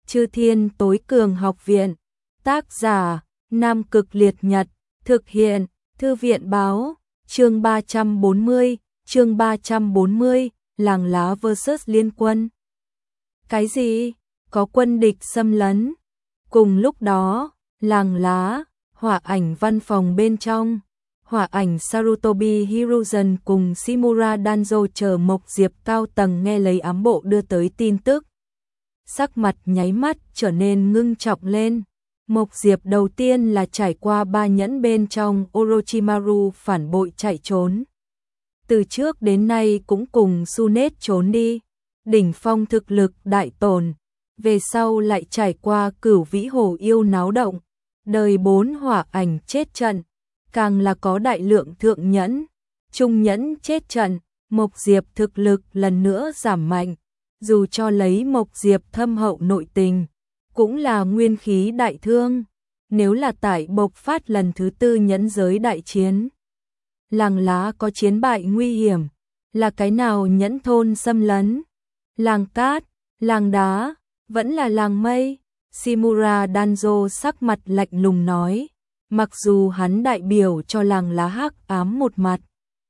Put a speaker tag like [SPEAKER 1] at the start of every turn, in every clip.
[SPEAKER 1] Chư Thiên Tối Cường Học Viện. Tác giả Nam Cực Liệt Nhật. Thực hiện Thư viện Báo. Chương 340, chương 340, Làng Lá vs Liên Quân. Cái gì? Có quân địch xâm lấn. Cùng lúc đó, Làng Lá, Hỏa Ảnh văn phòng bên trong. Hỏa Ảnh Sarutobi Hiruzen cùng Shimura Danzo chờ Mộc Diệp cao tầng nghe lấy ám bộ đưa tới tin tức. Sắc mặt nháy mắt trở nên ngưng trọng lên. Mộc Diệp đầu tiên là trải qua 3 nhẫn bên trong Orochimaru phản bội chạy trốn. Từ trước đến nay cũng cùng Sunet trốn đi. Đỉnh phong thực lực đại tổn. Về sau lại trải qua Cửu Vĩ Hồ yêu náo động. Đời 4 Hỏa Ảnh chết trận. Càng là có đại lượng thượng nhẫn, trung nhẫn chết trận. Mộc Diệp thực lực lần nữa giảm mạnh. Dù cho lấy Mộc Diệp thâm hậu nội tình, cũng là nguyên khí đại thương. Nếu là tại bộc phát lần thứ 4 nhẫn giới đại chiến, Làng Lá có chiến bại nguy hiểm. Là cái nào nhẫn thôn xâm lấn? Làng Cát, Làng Đá, vẫn là Làng Mây? Shimura Danzo sắc mặt lạnh lùng nói. Mặc dù hắn đại biểu cho Làng Lá hắc ám một mặt,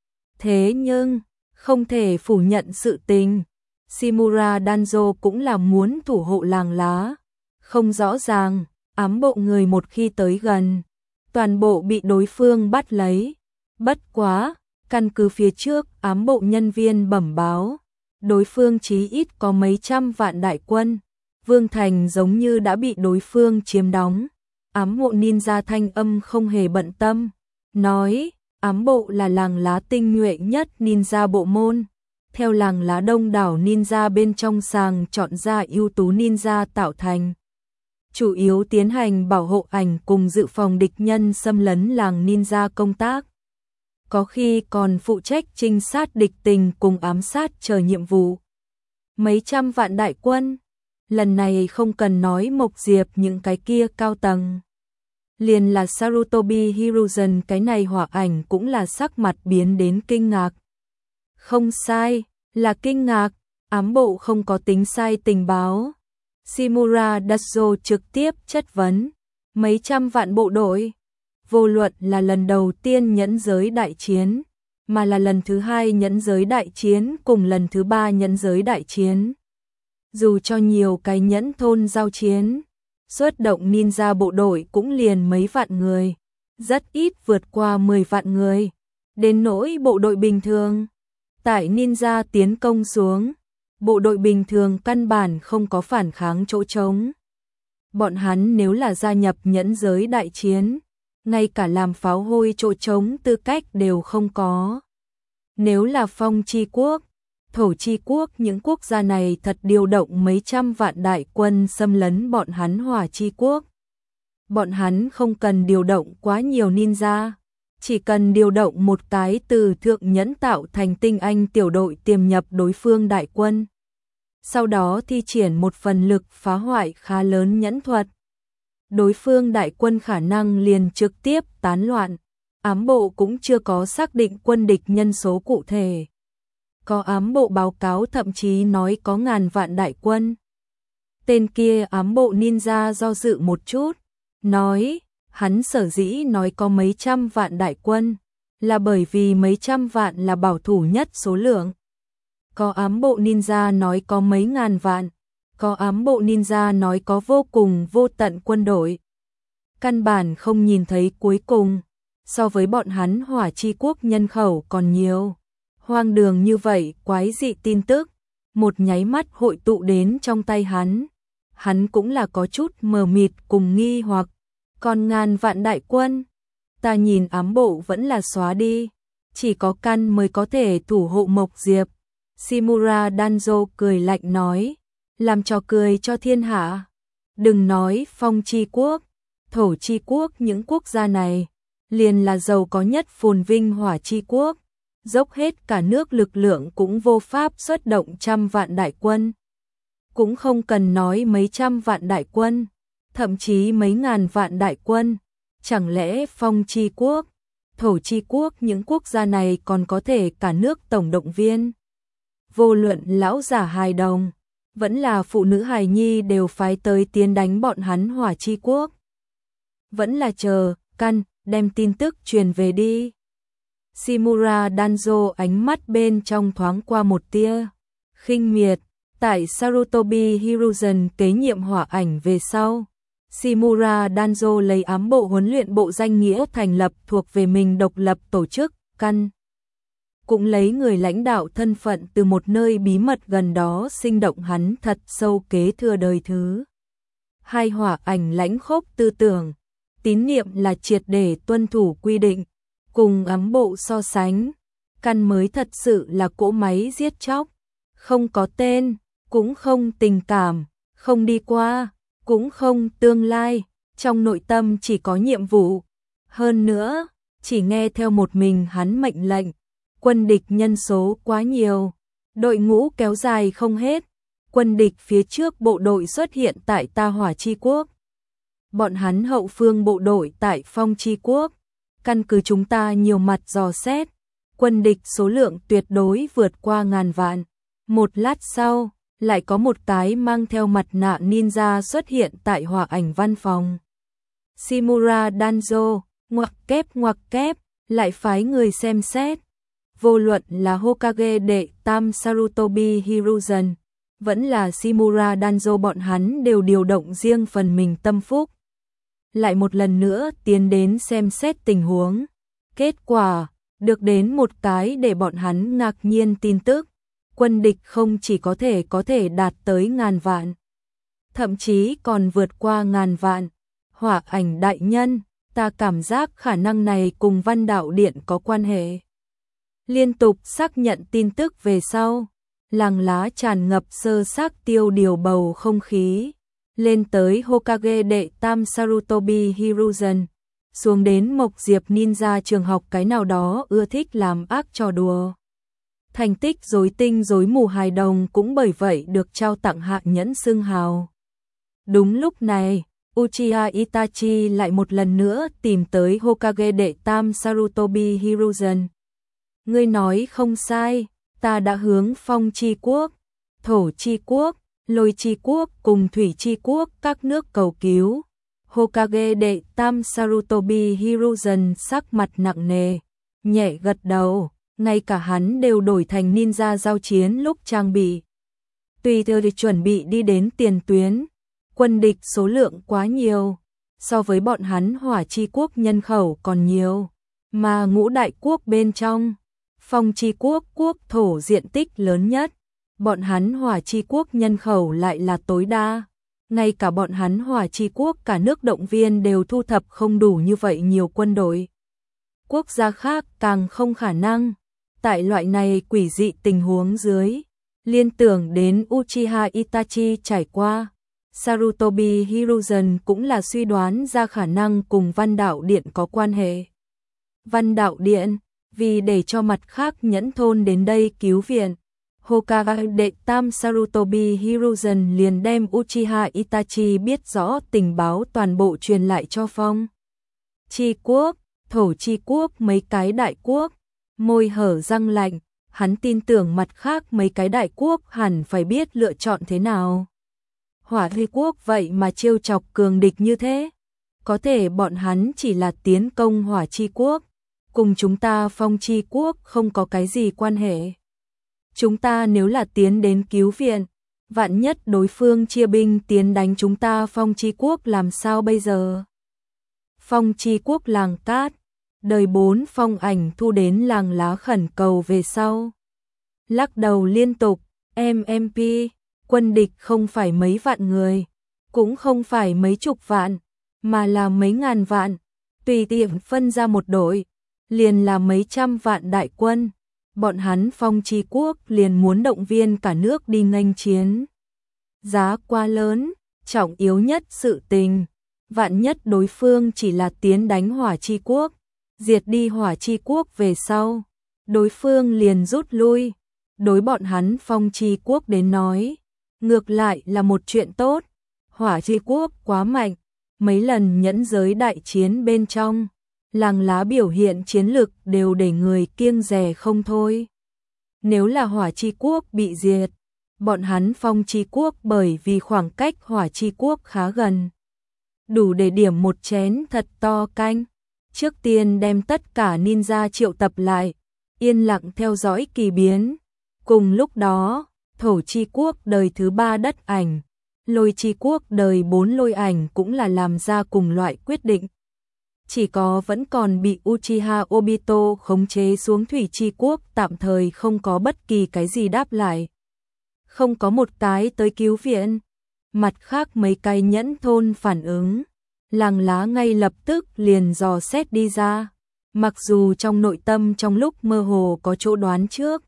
[SPEAKER 1] thế nhưng không thể phủ nhận sự tình. Shimura Danzo cũng là muốn thủ hộ Làng Lá. Không rõ ràng, ám bộ người một khi tới gần, toàn bộ bị đối phương bắt lấy. Bất quá, căn cứ phía trước ám bộ nhân viên bẩm báo, đối phương chí ít có mấy trăm vạn đại quân. Vương Thành giống như đã bị đối phương chiếm đóng. Ám bộ ninja thanh âm không hề bận tâm, nói ám bộ là Làng Lá tinh nhuệ nhất ninja bộ môn. Theo Làng Lá đông đảo ninja bên trong sàng chọn ra ưu tú ninja tạo thành. Chủ yếu tiến hành bảo hộ ảnh cùng dự phòng địch nhân xâm lấn làng ninja công tác. Có khi còn phụ trách trinh sát địch tình cùng ám sát chờ nhiệm vụ. Mấy trăm vạn đại quân. Lần này không cần nói Mộc Diệp những cái kia cao tầng. Liền là Sarutobi Hiruzen cái này Hỏa Ảnh cũng là sắc mặt biến đến kinh ngạc. Không sai, là kinh ngạc. Ám bộ không có tính sai tình báo. Shimura Danzo trực tiếp chất vấn. Mấy trăm vạn bộ đội. Vô luận là lần đầu tiên nhẫn giới đại chiến, mà là lần thứ 2 nhẫn giới đại chiến cùng lần thứ 3 nhẫn giới đại chiến. Dù cho nhiều cái nhẫn thôn giao chiến, xuất động ninja bộ đội cũng liền mấy vạn người. Rất ít vượt qua 10 vạn người. Đến nỗi bộ đội bình thường. Tại ninja tiến công xuống, bộ đội bình thường căn bản không có phản kháng chỗ trống. Bọn hắn nếu là gia nhập nhẫn giới đại chiến, ngay cả làm pháo hôi chỗ trống tư cách đều không có. Nếu là Phong Chi Quốc, Thổ Chi Quốc, những quốc gia này thật điều động mấy trăm vạn đại quân xâm lấn bọn hắn Hỏa Chi Quốc. Bọn hắn không cần điều động quá nhiều ninja, chỉ cần điều động một cái từ thượng nhẫn tạo thành tinh anh tiểu đội tiềm nhập đối phương đại quân. Sau đó thi triển một phần lực phá hoại khá lớn nhẫn thuật. Đối phương đại quân khả năng liền trực tiếp tán loạn. Ám bộ cũng chưa có xác định quân địch nhân số cụ thể. Có ám bộ báo cáo thậm chí nói có ngàn vạn đại quân. Tên kia ám bộ ninja do dự một chút, nói hắn sở dĩ nói có mấy trăm vạn đại quân, là bởi vì mấy trăm vạn là bảo thủ nhất số lượng. Có ám bộ ninja nói có mấy ngàn vạn, có ám bộ ninja nói có vô cùng vô tận quân đội. Căn bản không nhìn thấy cuối cùng, so với bọn hắn Hỏa Chi Quốc nhân khẩu còn nhiều. Hoang đường như vậy quái dị tin tức, một nháy mắt hội tụ đến trong tay hắn. Hắn cũng là có chút mờ mịt cùng nghi hoặc. Còn ngàn vạn đại quân, ta nhìn ám bộ vẫn là xóa đi. Chỉ có căn mới có thể thủ hộ Mộc Diệp. Shimura Danzo cười lạnh nói, làm trò cười cho thiên hạ. Đừng nói Phong Chi Quốc, Thổ Chi Quốc, những quốc gia này liền là giàu có nhất phồn vinh Hỏa Chi Quốc, dốc hết cả nước lực lượng cũng vô pháp xuất động trăm vạn đại quân. Cũng không cần nói mấy trăm vạn đại quân, thậm chí mấy ngàn vạn đại quân. Chẳng lẽ Phong Chi Quốc, Thổ Chi Quốc, những quốc gia này còn có thể cả nước tổng động viên? Vô luận lão già hài đồng, vẫn là phụ nữ hài nhi đều phái tới tiến đánh bọn hắn Hỏa Chi Quốc. Vẫn là chờ, căn, đem tin tức truyền về đi. Shimura Danzo ánh mắt bên trong thoáng qua một tia khinh miệt. Tại Sarutobi Hiruzen kế nhiệm hỏa ảnh về sau, Shimura Danzo lấy ám bộ huấn luyện bộ danh nghĩa thành lập thuộc về mình độc lập tổ chức, căn. Cũng lấy người lãnh đạo thân phận từ một nơi bí mật gần đó sinh động hắn thật sâu kế thừa đời thứ. Hai hỏa ảnh lãnh khốc tư tưởng, tín niệm là triệt để tuân thủ quy định, cùng ám bộ so sánh, căn mới thật sự là cỗ máy giết chóc, không có tên, cũng không tình cảm, không đi qua, cũng không tương lai, trong nội tâm chỉ có nhiệm vụ. Hơn nữa, chỉ nghe theo một mình hắn mệnh lệnh, quân địch nhân số quá nhiều, đội ngũ kéo dài không hết, quân địch phía trước bộ đội xuất hiện tại Ta Hỏa Chi Quốc. Bọn hắn hậu phương bộ đội tại Phong Chi Quốc, căn cứ chúng ta nhiều mặt dò xét, quân địch số lượng tuyệt đối vượt qua ngàn vạn. Một lát sau, lại có một cái mang theo mặt nạ ninja xuất hiện tại hỏa ảnh văn phòng. Shimura Danzo, ngoặc kép, lại phái người xem xét. Vô luận là Hokage đệ tam Sarutobi Hiruzen, vẫn là Shimura Danzo bọn hắn đều điều động riêng phần mình tâm phúc. Lại một lần nữa tiến đến xem xét tình huống. Kết quả, được đến một cái để bọn hắn ngạc nhiên tin tức. Quân địch không chỉ có thể đạt tới ngàn vạn, thậm chí còn vượt qua ngàn vạn. Hỏa ảnh đại nhân, ta cảm giác khả năng này cùng Văn Đạo Điện có quan hệ. Liên tục xác nhận tin tức về sau, làng lá tràn ngập sơ xác tiêu điều bầu không khí, lên tới Hokage đệ tam Sarutobi Hiruzen, xuống đến Mộc Diệp Ninja trường học cái nào đó ưa thích làm ác trò đùa. Thành tích rối tinh rối mù hài đồng cũng bởi vậy được trao tặng hạ nhẫn xưng hào. Đúng lúc này, Uchiha Itachi lại một lần nữa tìm tới Hokage đệ tam Sarutobi Hiruzen. Ngươi nói không sai, ta đã hướng Phong Chi Quốc, Thổ Chi Quốc, Lôi Chi Quốc cùng Thủy Chi Quốc các nước cầu cứu. Hokage đệ tam Sarutobi Hiruzen sắc mặt nặng nề, nhẹ gật đầu. Ngay cả hắn đều đổi thành ninja giao chiến lúc trang bị. Tùy theo để chuẩn bị đi đến tiền tuyến, quân địch số lượng quá nhiều, so với bọn hắn Hỏa Chi Quốc nhân khẩu còn nhiều, mà ngũ đại quốc bên trong, Phong Chi Quốc quốc thổ diện tích lớn nhất, bọn hắn Hỏa Chi Quốc nhân khẩu lại là tối đa. Ngay cả bọn hắn Hỏa Chi Quốc cả nước động viên đều thu thập không đủ như vậy nhiều quân đội. Quốc gia khác càng không khả năng. Tại loại này quỷ dị tình huống dưới, liên tưởng đến Uchiha Itachi trải qua, Sarutobi Hiruzen cũng là suy đoán ra khả năng cùng Văn Đạo Điện có quan hệ. Văn Đạo Điện, vì để cho mặt khác nhẫn thôn đến đây cứu viện, Hokage đệ tam Sarutobi Hiruzen liền đem Uchiha Itachi biết rõ tình báo toàn bộ truyền lại cho Phong Chi Quốc, Thổ Chi Quốc mấy cái đại quốc. Môi hở răng lạnh, hắn tin tưởng mặt khác mấy cái đại quốc hẳn phải biết lựa chọn thế nào. Hỏa Chi Quốc vậy mà trêu chọc cường địch như thế, có thể bọn hắn chỉ là tiến công Hỏa Chi Quốc, cùng chúng ta Phong Chi Quốc không có cái gì quan hệ. Chúng ta nếu là tiến đến cứu viện, vạn nhất đối phương chia binh tiến đánh chúng ta Phong Chi Quốc làm sao bây giờ? Phong Chi Quốc làng cát, đời 4 phong ảnh thu đến làng lá khẩn cầu về sau. Lắc đầu liên tục, MMP, quân địch không phải mấy vạn người, cũng không phải mấy chục vạn, mà là mấy ngàn vạn, tùy tiện phân ra một đội, liền là mấy trăm vạn đại quân. Bọn hắn Phong Chi Quốc liền muốn động viên cả nước đi nghênh chiến. Giá quá lớn, trọng yếu nhất sự tình, vạn nhất đối phương chỉ là tiến đánh Hỏa Chi Quốc, diệt đi Hỏa Chi Quốc về sau, đối phương liền rút lui. Đối bọn hắn Phong Chi Quốc đến nói, ngược lại là một chuyện tốt. Hỏa Chi Quốc quá mạnh, mấy lần nhẫn giới đại chiến bên trong, làng lá biểu hiện chiến lực đều để người kiêng dè không thôi. Nếu là Hỏa Chi Quốc bị diệt, Bọn hắn Phong Chi Quốc bởi vì khoảng cách Hỏa Chi Quốc khá gần, đủ để điểm một chén thật to canh. Trước tiên đem tất cả ninja triệu tập lại, yên lặng theo dõi kỳ biến. Cùng lúc đó, Thổ Chi Quốc đời thứ 3 đất ảnh, Lôi Chi Quốc đời 4 lôi ảnh cũng là làm ra cùng loại quyết định. Chỉ có vẫn còn bị Uchiha Obito khống chế xuống Thủy Chi Quốc tạm thời không có bất kỳ cái gì đáp lại. Không có một cái tới cứu viện. Mặt khác mấy cái nhẫn thôn phản ứng, Làng Lá ngay lập tức liền dò xét đi ra. Mặc dù trong nội tâm trong lúc mơ hồ có chỗ đoán trước.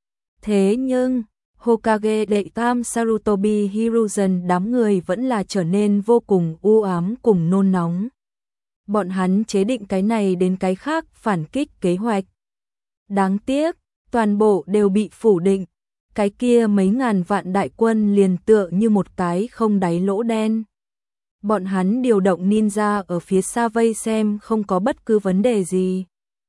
[SPEAKER 1] Thế nhưng, Hokage đệ tam Sarutobi Hiruzen đám người vẫn là trở nên vô cùng u ám cùng nôn nóng. Bọn hắn chế định cái này đến cái khác phản kích kế hoạch. Đáng tiếc, toàn bộ đều bị phủ định. Cái kia mấy ngàn vạn đại quân liền tựa như một cái không đáy lỗ đen. Bọn hắn điều động ninja ở phía xa vây xem không có bất cứ vấn đề gì.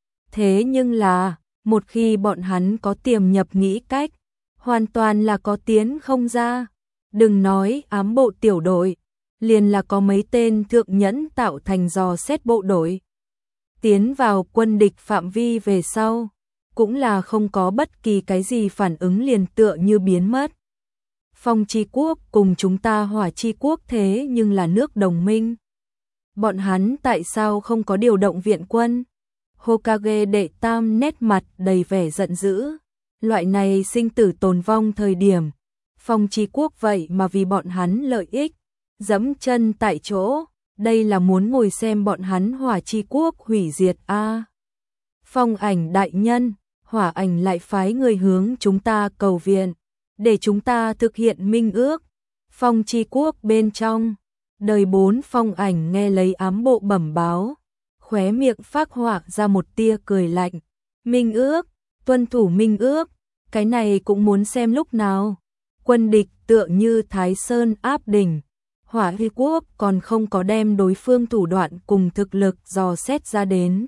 [SPEAKER 1] Thế nhưng là, một khi bọn hắn có tiềm nhập nghĩ cách, hoàn toàn là có tiến không ra. Đừng nói ám bộ tiểu đội, liền là có mấy tên thượng nhẫn tạo thành dò xét bộ đội. Tiến vào quân địch phạm vi về sau, cũng là không có bất kỳ cái gì phản ứng liền tựa như biến mất. Phong Chi Quốc cùng chúng ta Hỏa Chi Quốc thế nhưng là nước đồng minh. Bọn hắn tại sao không có điều động viện quân? Hokage đệ tam nét mặt đầy vẻ giận dữ. Loại này sinh tử tồn vong thời điểm, Phong Chi Quốc vậy mà vì bọn hắn lợi ích, dẫm chân tại chỗ, đây là muốn ngồi xem bọn hắn Hỏa Chi Quốc hủy diệt a. Phong Ảnh đại nhân, Hỏa Ảnh lại phái người hướng chúng ta cầu viện, để chúng ta thực hiện minh ước. Phong Chi Quốc bên trong, đời 4 Phong Ảnh nghe lấy ám bộ bẩm báo, khóe miệng phác họa ra một tia cười lạnh. Minh ước, tuân thủ minh ước, cái này cũng muốn xem lúc nào. Quân địch tựa như Thái Sơn áp đỉnh, Hỏa Hy Quốc còn không có đem đối phương thủ đoạn cùng thực lực dò xét ra đến.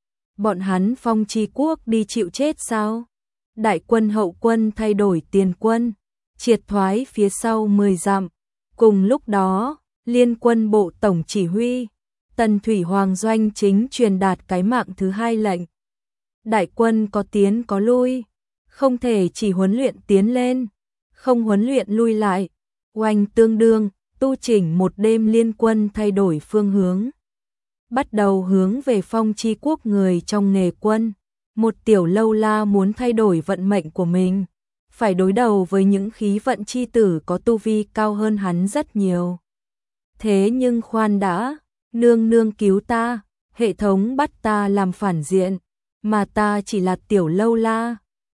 [SPEAKER 1] Bọn hắn Phong Chi Quốc đi chịu chết sao? Đại quân hậu quân thay đổi tiền quân, triệt thoái phía sau 10 dặm. Cùng lúc đó, Liên quân bộ tổng chỉ huy, Tần Thủy Hoàng Doanh chính truyền đạt cái mạng thứ 2 lệnh. Đại quân có tiến có lui, không thể chỉ huấn luyện tiến lên, không huấn luyện lui lại. Oanh tương đương, tu chỉnh một đêm liên quân thay đổi phương hướng. Bắt đầu hướng về Phong Chi Quốc người trong nghề quân. Một tiểu lâu la muốn thay đổi vận mệnh của mình, phải đối đầu với những khí vận chi tử có tu vi cao hơn hắn rất nhiều. Thế nhưng khoan đã, nương nương cứu ta, hệ thống bắt ta làm phản diện, mà ta chỉ là tiểu lâu la.